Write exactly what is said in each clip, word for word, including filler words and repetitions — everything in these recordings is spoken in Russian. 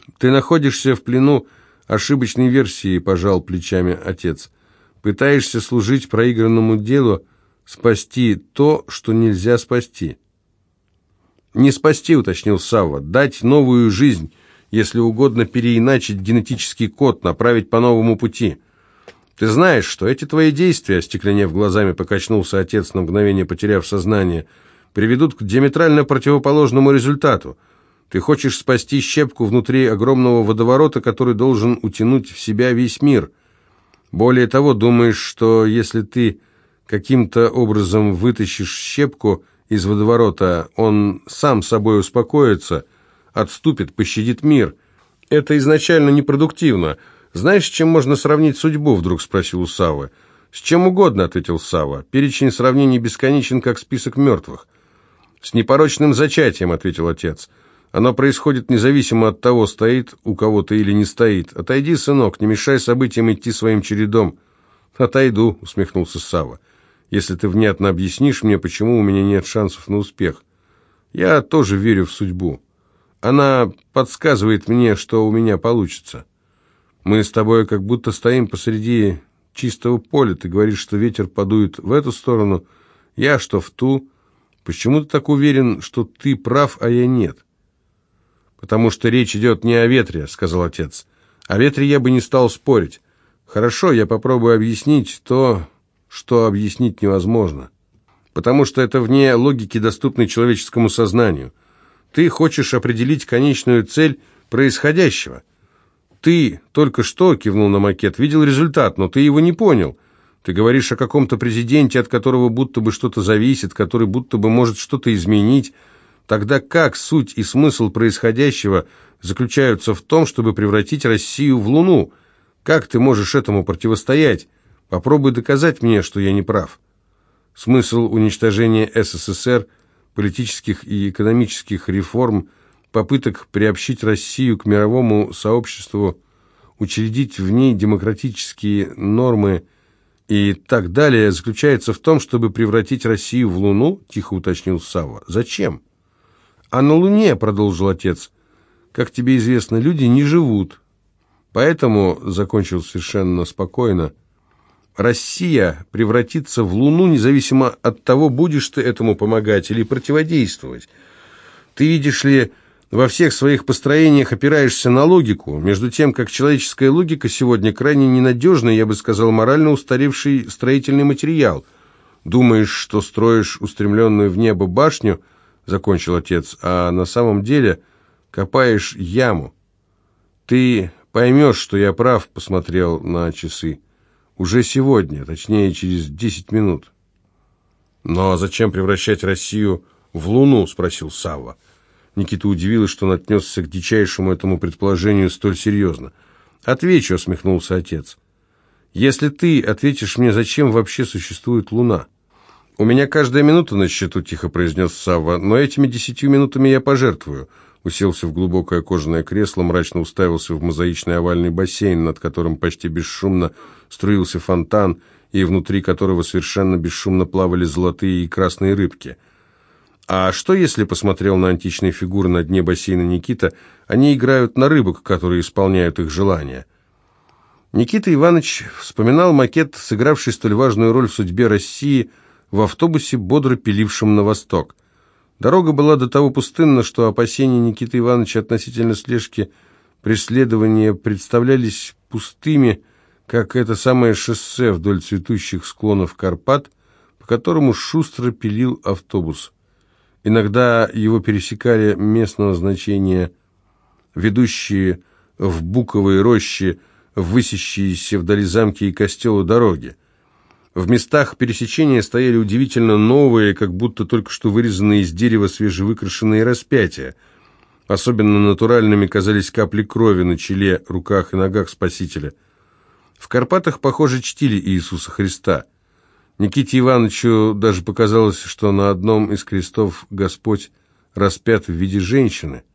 «Ты находишься в плену ошибочной версии», – пожал плечами отец. «Пытаешься служить проигранному делу, спасти то, что нельзя спасти». «Не спасти», – уточнил Савва, – «дать новую жизнь, если угодно переиначить генетический код, направить по новому пути. Ты знаешь, что эти твои действия», – остекленев глазами, покачнулся отец, на мгновение потеряв сознание, – «приведут к диаметрально противоположному результату. Ты хочешь спасти щепку внутри огромного водоворота, который должен утянуть в себя весь мир. Более того, думаешь, что если ты каким-то образом вытащишь щепку из водоворота, он сам собой успокоится, отступит, пощадит мир. Это изначально непродуктивно. Знаешь, с чем можно сравнить судьбу?» – вдруг спросил у Саввы. «С чем угодно», – ответил Савва. «Перечень сравнений бесконечен, как список мертвых». «С непорочным зачатием», – ответил отец. «Оно происходит независимо от того, стоит у кого-то или не стоит. Отойди, сынок, не мешай событиям идти своим чередом». «Отойду», – усмехнулся Савва, «если ты внятно объяснишь мне, почему у меня нет шансов на успех. Я тоже верю в судьбу. Она подсказывает мне, что у меня получится. Мы с тобой как будто стоим посреди чистого поля. Ты говоришь, что ветер подует в эту сторону, я что в ту. Почему ты так уверен, что ты прав, а я нет?» «Потому что речь идет не о ветре», — сказал отец. «О ветре я бы не стал спорить. Хорошо, я попробую объяснить то, что объяснить невозможно. Потому что это вне логики, доступной человеческому сознанию. Ты хочешь определить конечную цель происходящего. Ты только что, кивнул на макет, видел результат, но ты его не понял. Ты говоришь о каком-то президенте, от которого будто бы что-то зависит, который будто бы может что-то изменить. Тогда как суть и смысл происходящего заключаются в том, чтобы превратить Россию в Луну? Как ты можешь этому противостоять? Попробуй доказать мне, что я не прав». Смысл уничтожения СССР, политических и экономических реформ, попыток приобщить Россию к мировому сообществу, учредить в ней демократические нормы и так далее, заключается в том, чтобы превратить Россию в Луну, тихо уточнил Савва. «Зачем?» «А на Луне, — продолжил отец, — как тебе известно, люди не живут. Поэтому, — закончил совершенно спокойно, — Россия превратится в Луну, независимо от того, будешь ты этому помогать или противодействовать. Ты, видишь ли, во всех своих построениях опираешься на логику, между тем, как человеческая логика сегодня крайне ненадежный, я бы сказал, морально устаревший строительный материал. Думаешь, что строишь устремленную в небо башню, — закончил отец, — а на самом деле копаешь яму. Ты поймешь, что я прав, — посмотрел на часы. Уже сегодня, точнее, через десять минут. «Но зачем превращать Россию в Луну?» — спросил Савва. Никита удивилась, что он отнесся к дичайшему этому предположению столь серьезно. «Отвечу», — усмехнулся отец. «Если ты ответишь мне, зачем вообще существует Луна?» «У меня каждая минута на счету», — тихо произнес Савва, «но этими десятью минутами я пожертвую». Уселся в глубокое кожаное кресло, мрачно уставился в мозаичный овальный бассейн, над которым почти бесшумно струился фонтан, и внутри которого совершенно бесшумно плавали золотые и красные рыбки. «А что, если, — посмотрел на античные фигуры на дне бассейна Никита, — они играют на рыбок, которые исполняют их желания?» Никита Иванович вспоминал макет, сыгравший столь важную роль в судьбе России, в автобусе, бодро пилившем на восток. Дорога была до того пустынна, что опасения Никиты Ивановича относительно слежки преследования представлялись пустыми, как это самое шоссе вдоль цветущих склонов Карпат, по которому шустро пилил автобус. Иногда его пересекали местного значения, ведущие в буковые рощи, высящиеся вдали замки и костелы дороги. В местах пересечения стояли удивительно новые, как будто только что вырезанные из дерева свежевыкрашенные распятия. Особенно натуральными казались капли крови на челе, руках и ногах Спасителя. В Карпатах, похоже, чтили Иисуса Христа. Никите Ивановичу даже показалось, что на одном из крестов Господь распят в виде женщины.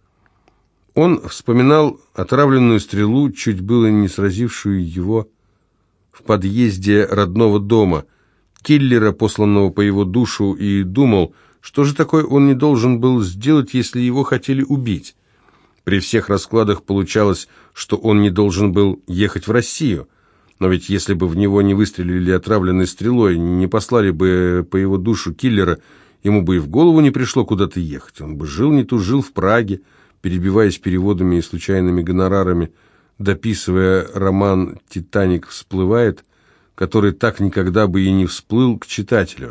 Он вспоминал отравленную стрелу, чуть было не сразившую его в подъезде родного дома, киллера, посланного по его душу, и думал, что же такое он не должен был сделать, если его хотели убить. При всех раскладах получалось, что он не должен был ехать в Россию. Но ведь если бы в него не выстрелили отравленной стрелой, не послали бы по его душу киллера, ему бы и в голову не пришло куда-то ехать. Он бы жил не тужил в Праге, перебиваясь переводами и случайными гонорарами, дописывая роман «Титаник всплывает», который так никогда бы и не всплыл к читателю.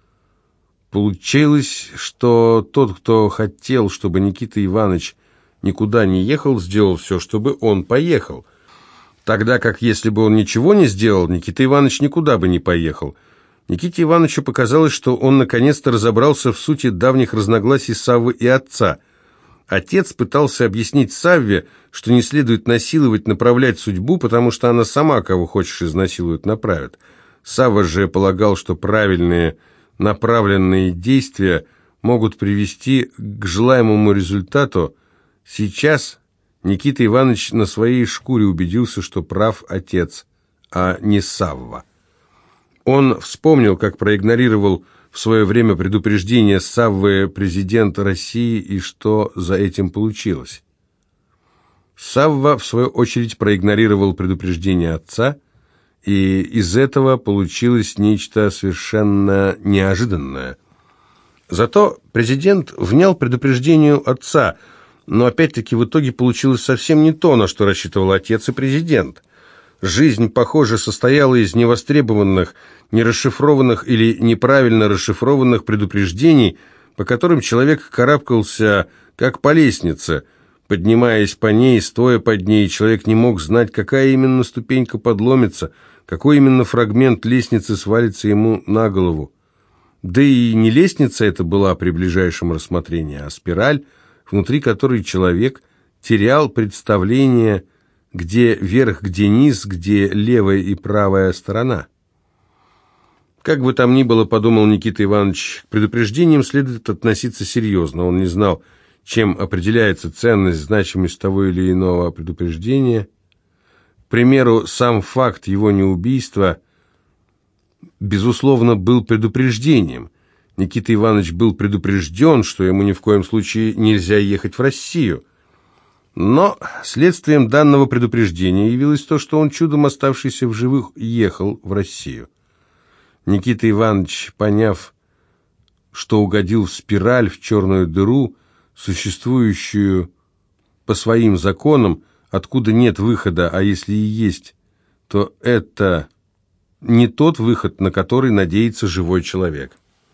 Получилось, что тот, кто хотел, чтобы Никита Иванович никуда не ехал, сделал все, чтобы он поехал. Тогда как, если бы он ничего не сделал, Никита Иванович никуда бы не поехал. Никите Ивановичу показалось, что он наконец-то разобрался в сути давних разногласий Саввы и отца. Отец пытался объяснить Савве, что не следует насиловать, направлять судьбу, потому что она сама, кого хочешь, изнасилует, направит. Савва же полагал, что правильные направленные действия могут привести к желаемому результату. Сейчас Никита Иванович на своей шкуре убедился, что прав отец, а не Савва. Он вспомнил, как проигнорировал в свое время предупреждение Саввы президент России и что за этим получилось. Савва, в свою очередь, проигнорировал предупреждение отца, и из этого получилось нечто совершенно неожиданное. Зато президент внял предупреждению отца, но опять-таки в итоге получилось совсем не то, на что рассчитывал отец и президент. Жизнь, похоже, состояла из невостребованных, нерасшифрованных или неправильно расшифрованных предупреждений, по которым человек карабкался, как по лестнице. Поднимаясь по ней, стоя под ней, человек не мог знать, какая именно ступенька подломится, какой именно фрагмент лестницы свалится ему на голову. Да и не лестница это была при ближайшем рассмотрении, а спираль, внутри которой человек терял представление, где верх, где низ, где левая и правая сторона. Как бы там ни было, подумал Никита Иванович, к предупреждениям следует относиться серьезно. Он не знал, чем определяется ценность, значимость того или иного предупреждения. К примеру, сам факт его неубийства, безусловно, был предупреждением. Никита Иванович был предупрежден, что ему ни в коем случае нельзя ехать в Россию. Но следствием данного предупреждения явилось то, что он, чудом оставшийся в живых, ехал в Россию. Никита Иванович, поняв, что угодил в спираль, в черную дыру, существующую по своим законам, откуда нет выхода, а если и есть, то это не тот выход, на который надеется живой человек.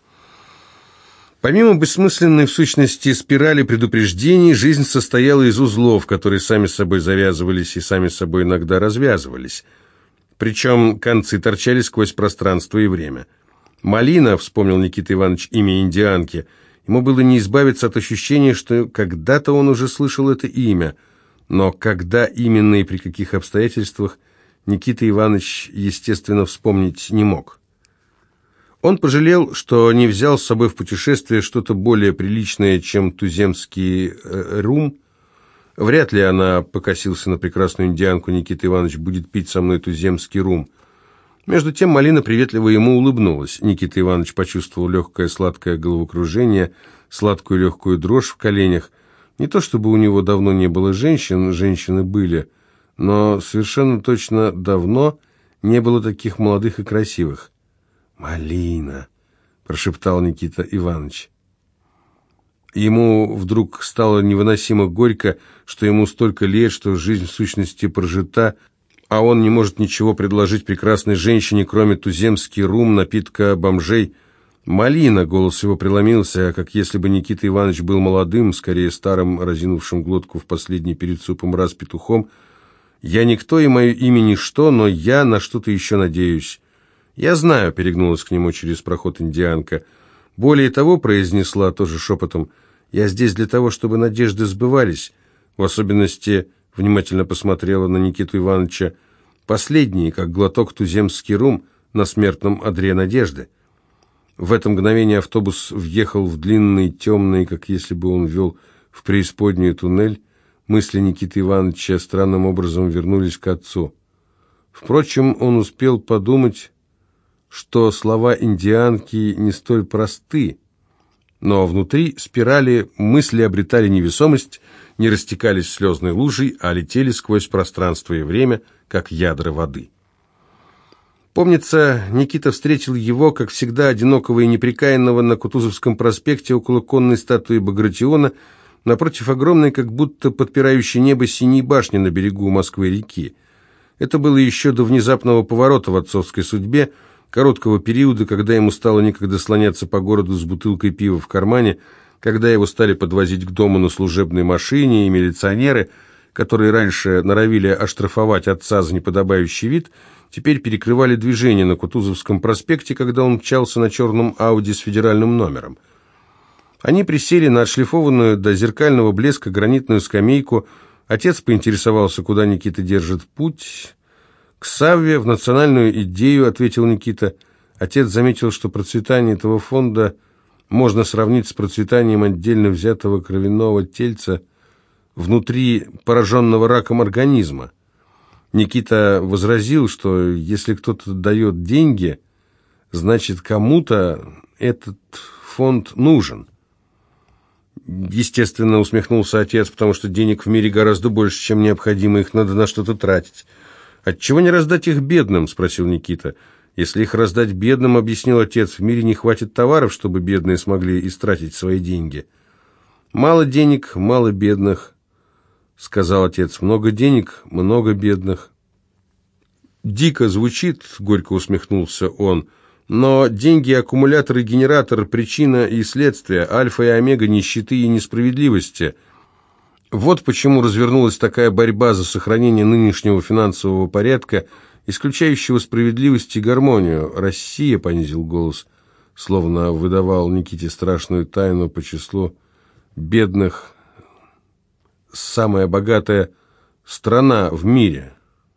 Помимо бессмысленной в сущности спирали предупреждений, жизнь состояла из узлов, которые сами собой завязывались и сами собой иногда развязывались. Причем концы торчали сквозь пространство и время. «Малина», — вспомнил Никита Иванович имя индианки, ему было не избавиться от ощущения, что когда-то он уже слышал это имя, но когда именно и при каких обстоятельствах Никита Иванович, естественно, вспомнить не мог. Он пожалел, что не взял с собой в путешествие что-то более приличное, чем туземский э, рум. Вряд ли она, покосился на прекрасную индианку, Никита Иванович будет пить со мной туземский рум. Между тем Малина приветливо ему улыбнулась. Никита Иванович почувствовал легкое сладкое головокружение, сладкую легкую дрожь в коленях. Не то чтобы у него давно не было женщин, женщины были, но совершенно точно давно не было таких молодых и красивых. «Малина», — прошептал Никита Иванович. Ему вдруг стало невыносимо горько, что ему столько лет, что жизнь в сущности прожита, а он не может ничего предложить прекрасной женщине, кроме туземский рум, напитка бомжей. «Малина», — голос его преломился, как если бы Никита Иванович был молодым, скорее старым, разинувшим глотку в последний перед супом раз петухом. «Я никто, и мое имя ничто, но я на что-то еще надеюсь». «Я знаю», — перегнулась к нему через проход индианка. «Более того», — произнесла тоже шепотом, — «я здесь для того, чтобы надежды сбывались». В особенности внимательно посмотрела на Никиту Ивановича. Последний, как глоток туземский рум на смертном одре надежды. В это мгновение автобус въехал в длинный, темный, как если бы он вел в преисподнюю туннель. Мысли Никиты Ивановича странным образом вернулись к отцу. Впрочем, он успел подумать, что слова индианки не столь просты, но внутри спирали мысли обретали невесомость, не растекались слезной лужей, а летели сквозь пространство и время, как ядра воды. Помнится, Никита встретил его, как всегда, одинокого и непрекаянного на Кутузовском проспекте около конной статуи Багратиона, напротив огромной, как будто подпирающей небо синей башни на берегу Москвы-реки. Это было еще до внезапного поворота в отцовской судьбе, короткого периода, когда ему стало некогда слоняться по городу с бутылкой пива в кармане, когда его стали подвозить к дому на служебной машине, и милиционеры, которые раньше норовили оштрафовать отца за неподобающий вид, теперь перекрывали движение на Кутузовском проспекте, когда он мчался на черном Ауди с федеральным номером. Они присели на отшлифованную до зеркального блеска гранитную скамейку. Отец поинтересовался, куда Никита держит путь. «К Савве, в национальную идею», — ответил Никита. Отец заметил, что процветание этого фонда можно сравнить с процветанием отдельно взятого кровяного тельца внутри пораженного раком организма. Никита возразил, что если кто-то дает деньги, значит, кому-то этот фонд нужен. Естественно, усмехнулся отец, потому что денег в мире гораздо больше, чем необходимо, их надо на что-то тратить. «Отчего не раздать их бедным?» – спросил Никита. «Если их раздать бедным, – объяснил отец, – в мире не хватит товаров, чтобы бедные смогли истратить свои деньги». «Мало денег, мало бедных», – сказал отец. «Много денег, много бедных». «Дико звучит», – горько усмехнулся он, – «но деньги, аккумулятор и генератор – причина и следствие, альфа и омега нищеты и несправедливости». Вот почему развернулась такая борьба за сохранение нынешнего финансового порядка, исключающего справедливость и гармонию. «Россия», – понизил голос, словно выдавал Никите страшную тайну по числу бедных, самая богатая страна в мире.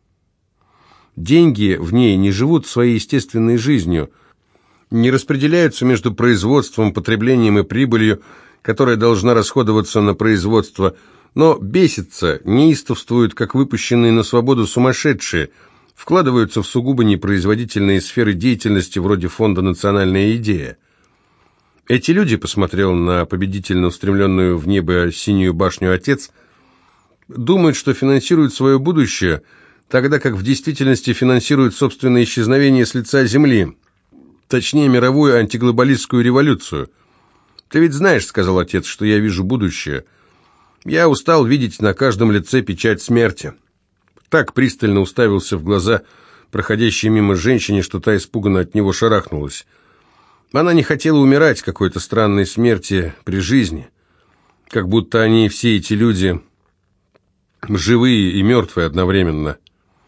Деньги в ней не живут своей естественной жизнью, не распределяются между производством, потреблением и прибылью, которая должна расходоваться на производство, но бесятся, неистовствуют, как выпущенные на свободу сумасшедшие, вкладываются в сугубо непроизводительные сферы деятельности вроде фонда «Национальная идея». Эти люди, посмотрел на победительно устремленную в небо синюю башню отец, думают, что финансируют свое будущее, тогда как в действительности финансируют собственное исчезновение с лица земли, точнее мировую антиглобалистскую революцию. «Ты ведь знаешь, — сказал отец, — что я вижу будущее. Я устал видеть на каждом лице печать смерти». Так пристально уставился в глаза проходящей мимо женщине, что та испуганно от него шарахнулась. Она не хотела умирать какой-то странной смерти при жизни, как будто они, все эти люди, живые и мертвые одновременно.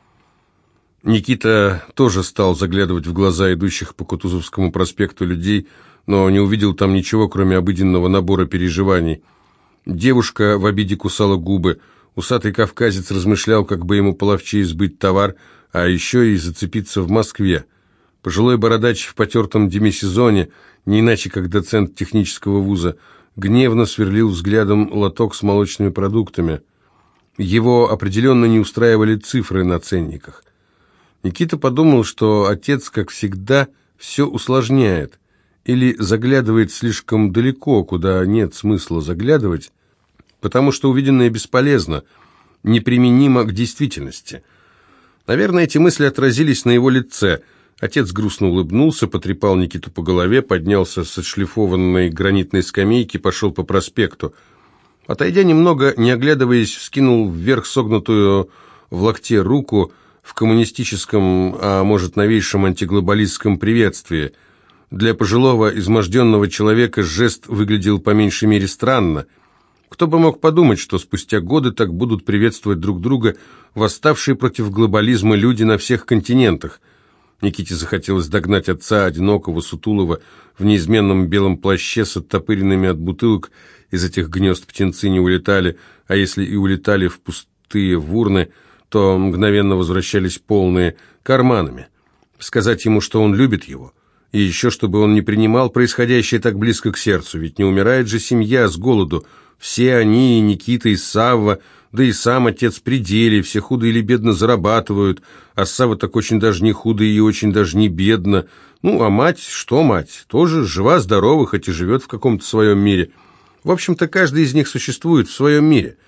Никита тоже стал заглядывать в глаза идущих по Кутузовскому проспекту людей, но не увидел там ничего, кроме обыденного набора переживаний. Девушка в обиде кусала губы, усатый кавказец размышлял, как бы ему половчее сбыть товар, а еще и зацепиться в Москве. Пожилой бородач в потертом демисезоне, не иначе как доцент технического вуза, гневно сверлил взглядом лоток с молочными продуктами. Его определенно не устраивали цифры на ценниках. Никита подумал, что отец, как всегда, все усложняет или заглядывает слишком далеко, куда нет смысла заглядывать, потому что увиденное бесполезно, неприменимо к действительности. Наверное, эти мысли отразились на его лице. Отец грустно улыбнулся, потрепал Никиту по голове, поднялся с отшлифованной гранитной скамейки, пошел по проспекту. Отойдя немного, не оглядываясь, вскинул вверх согнутую в локте руку в коммунистическом, а может новейшем антиглобалистском приветствии. Для пожилого, изможденного человека жест выглядел по меньшей мере странно. Кто бы мог подумать, что спустя годы так будут приветствовать друг друга восставшие против глобализма люди на всех континентах. Никите захотелось догнать отца, одинокого, сутулого, в неизменном белом плаще с оттопыренными от бутылок. Из этих гнезд птенцы не улетали, а если и улетали в пустые в урны, то мгновенно возвращались полные карманами. Сказать ему, что он любит его, и еще чтобы он не принимал происходящее так близко к сердцу, ведь не умирает же семья с голоду. Все они, и Никита, и Савва, да и сам отец при деле, все худо или бедно зарабатывают, а Савва так очень даже не худо и очень даже не бедно. Ну, а мать, что мать, тоже жива-здорова, хоть и живет в каком-то своем мире. В общем-то, каждый из них существует в своем мире.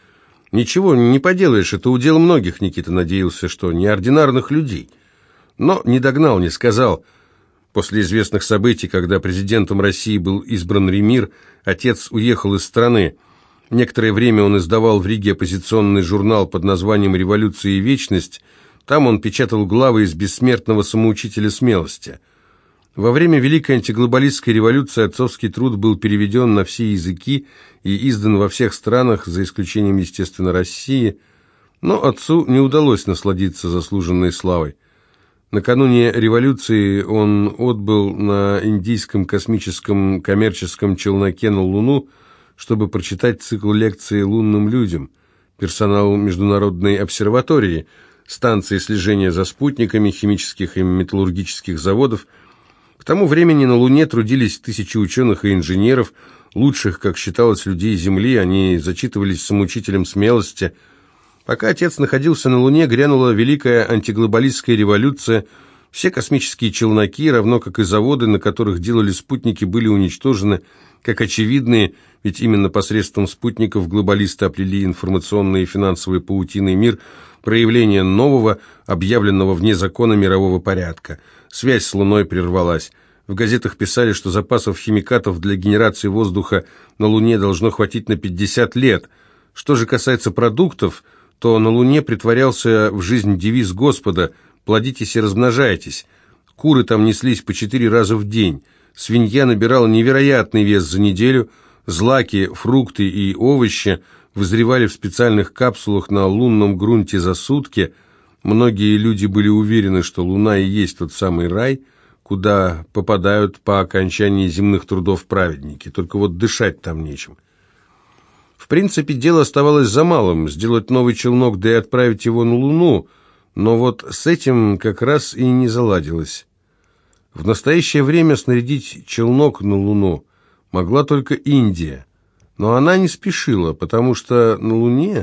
Ничего не поделаешь, это удел многих, Никита надеялся, что неординарных людей. Но не догнал, не сказал. После известных событий, когда президентом России был избран Ремир, отец уехал из страны. Некоторое время он издавал в Риге оппозиционный журнал под названием «Революция и вечность». Там он печатал главы из «Бессмертного самоучителя смелости». Во время Великой антиглобалистской революции отцовский труд был переведен на все языки и издан во всех странах, за исключением, естественно, России, но отцу не удалось насладиться заслуженной славой. Накануне революции он отбыл на индийском космическом коммерческом челноке на Луну, чтобы прочитать цикл лекций лунным людям, персоналу Международной обсерватории, станции слежения за спутниками, химических и металлургических заводов. К тому времени на Луне трудились тысячи ученых и инженеров, лучших, как считалось, людей Земли, они зачитывались самоучителем смелости. Пока отец находился на Луне, грянула Великая антиглобалистская революция, все космические челноки, равно как и заводы, на которых делали спутники, были уничтожены, как очевидные, ведь именно посредством спутников глобалисты оплели информационный и финансовый паутиный мир, проявление нового, объявленного вне закона мирового порядка. Связь с Луной прервалась. В газетах писали, что запасов химикатов для генерации воздуха на Луне должно хватить на пятьдесят лет. Что же касается продуктов, то на Луне притворялся в жизнь девиз Господа «Плодитесь и размножайтесь». Куры там неслись по четыре раза в день. Свинья набирала невероятный вес за неделю. Злаки, фрукты и овощи вызревали в специальных капсулах на лунном грунте за сутки. Многие люди были уверены, что Луна и есть тот самый рай, куда попадают по окончании земных трудов праведники. Только вот дышать там нечем. В принципе, дело оставалось за малым – сделать новый челнок, да и отправить его на Луну. Но вот с этим как раз и не заладилось. В настоящее время снарядить челнок на Луну могла только Индия. Но она не спешила, потому что на Луне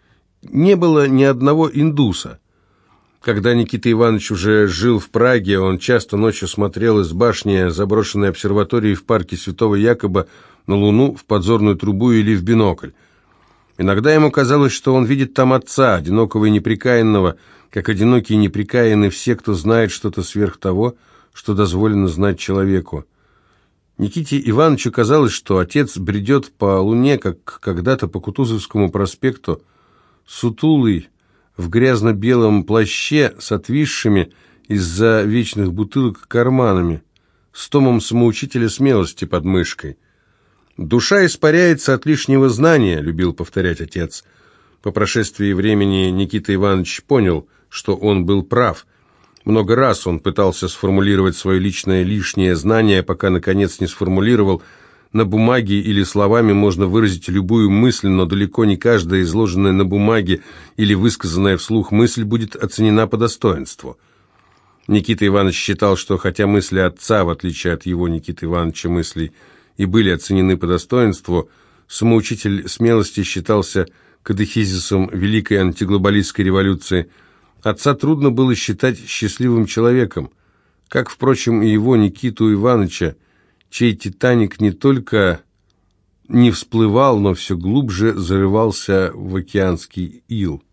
не было ни одного индуса. Когда Никита Иванович уже жил в Праге, он часто ночью смотрел из башни заброшенной обсерватории в парке Святого Якоба на Луну в подзорную трубу или в бинокль. Иногда ему казалось, что он видит там отца, одинокого и непрекаянного, как одинокие и непрекаянны все, кто знает что-то сверх того, что дозволено знать человеку. Никите Ивановичу казалось, что отец бредет по Луне, как когда-то по Кутузовскому проспекту, сутулый, в грязно-белом плаще с отвисшими из-за вечных бутылок карманами, с томом самоучителя смелости под мышкой. «Душа испаряется от лишнего знания», — любил повторять отец. По прошествии времени Никита Иванович понял, что он был прав. Много раз он пытался сформулировать свое личное лишнее знание, пока, наконец, не сформулировал. На бумаге или словами можно выразить любую мысль, но далеко не каждая изложенная на бумаге или высказанная вслух мысль будет оценена по достоинству. Никита Иванович считал, что хотя мысли отца, в отличие от его Никиты Ивановича мыслей, и были оценены по достоинству, самоучитель смелости считался катехизисом Великой антиглобалистской революции. Отца трудно было считать счастливым человеком, как, впрочем, и его Никиту Ивановича, чей «Титаник» не только не всплывал, но все глубже зарывался в океанский ил.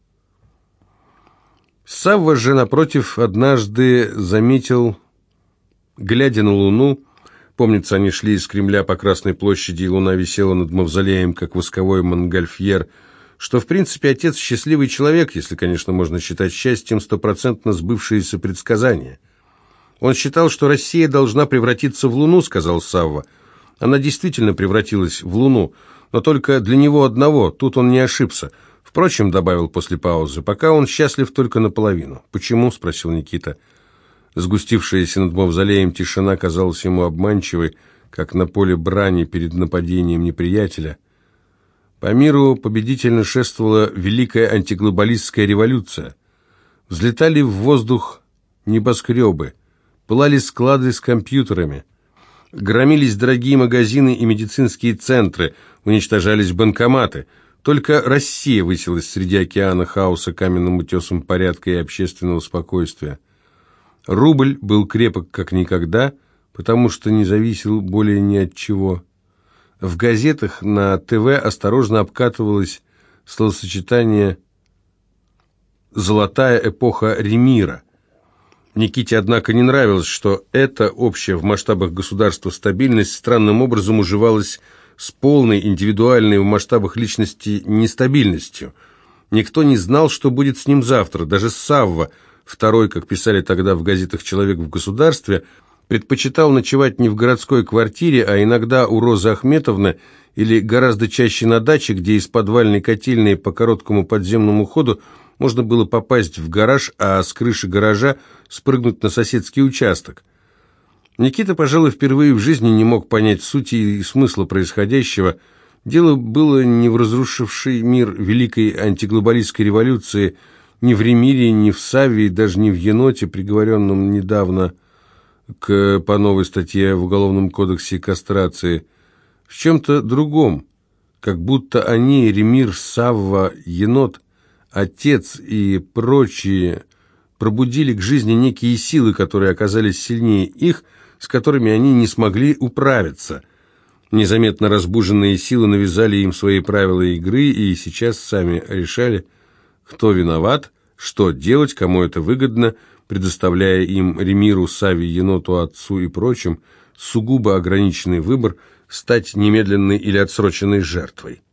Савва же, напротив, однажды заметил, глядя на Луну, помнится, они шли из Кремля по Красной площади, и Луна висела над мавзолеем, как восковой монгольфьер, что, в принципе, отец счастливый человек, если, конечно, можно считать счастьем стопроцентно сбывшееся предсказание. «Он считал, что Россия должна превратиться в Луну», — сказал Савва. «Она действительно превратилась в Луну, но только для него одного, тут он не ошибся. Впрочем, — добавил после паузы, — пока он счастлив только наполовину». «Почему?» — спросил Никита. Сгустившаяся над мавзолеем тишина казалась ему обманчивой, как на поле брани перед нападением неприятеля. По миру победительно шествовала Великая антиглобалистская революция. Взлетали в воздух небоскребы, пылали склады с компьютерами, громились дорогие магазины и медицинские центры, уничтожались банкоматы. Только Россия высилась среди океана хаоса каменным утесом порядка и общественного спокойствия. Рубль был крепок как никогда, потому что не зависел более ни от чего. В газетах, на ТВ осторожно обкатывалась словосочетание «золотая эпоха Ремира». Никите, однако, не нравилось, что эта общая в масштабах государства стабильность странным образом уживалась с полной индивидуальной в масштабах личности нестабильностью. Никто не знал, что будет с ним завтра. Даже Савва, второй, как писали тогда в газетах «Человек в государстве», предпочитал ночевать не в городской квартире, а иногда у Розы Ахметовны или гораздо чаще на даче, где из подвальной котельной по короткому подземному ходу можно было попасть в гараж, а с крыши гаража спрыгнуть на соседский участок. Никита, пожалуй, впервые в жизни не мог понять сути и смысла происходящего. Дело было не в разрушившей мир великой антиглобалистской революции, ни в Ремире, ни в Савве, даже не в еноте, приговоренном недавно к, по новой статье в Уголовном кодексе кастрации, в чем-то другом, как будто они, Ремир, Савва, енот, отец и прочие, пробудили к жизни некие силы, которые оказались сильнее их, с которыми они не смогли управиться. Незаметно разбуженные силы навязали им свои правила игры и сейчас сами решали, кто виноват, что делать, кому это выгодно, предоставляя им, Ремиру, Савве, еноту, отцу и прочим, сугубо ограниченный выбор стать немедленной или отсроченной жертвой.